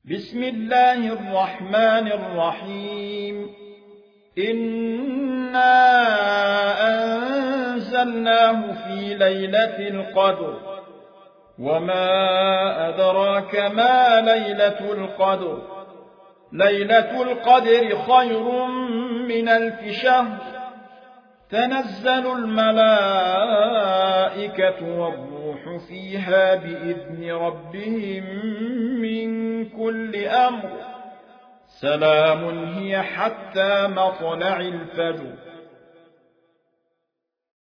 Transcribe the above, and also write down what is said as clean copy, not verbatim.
بسم الله الرحمن الرحيم إنا أنزلناه في ليلة القدر وما أدراك ما ليلة القدر ليلة القدر خير من 1000 شهر تنزل الملائكة والروح فيها بإذن ربهم من كل أمر سلام هي حتى مطلع الفجر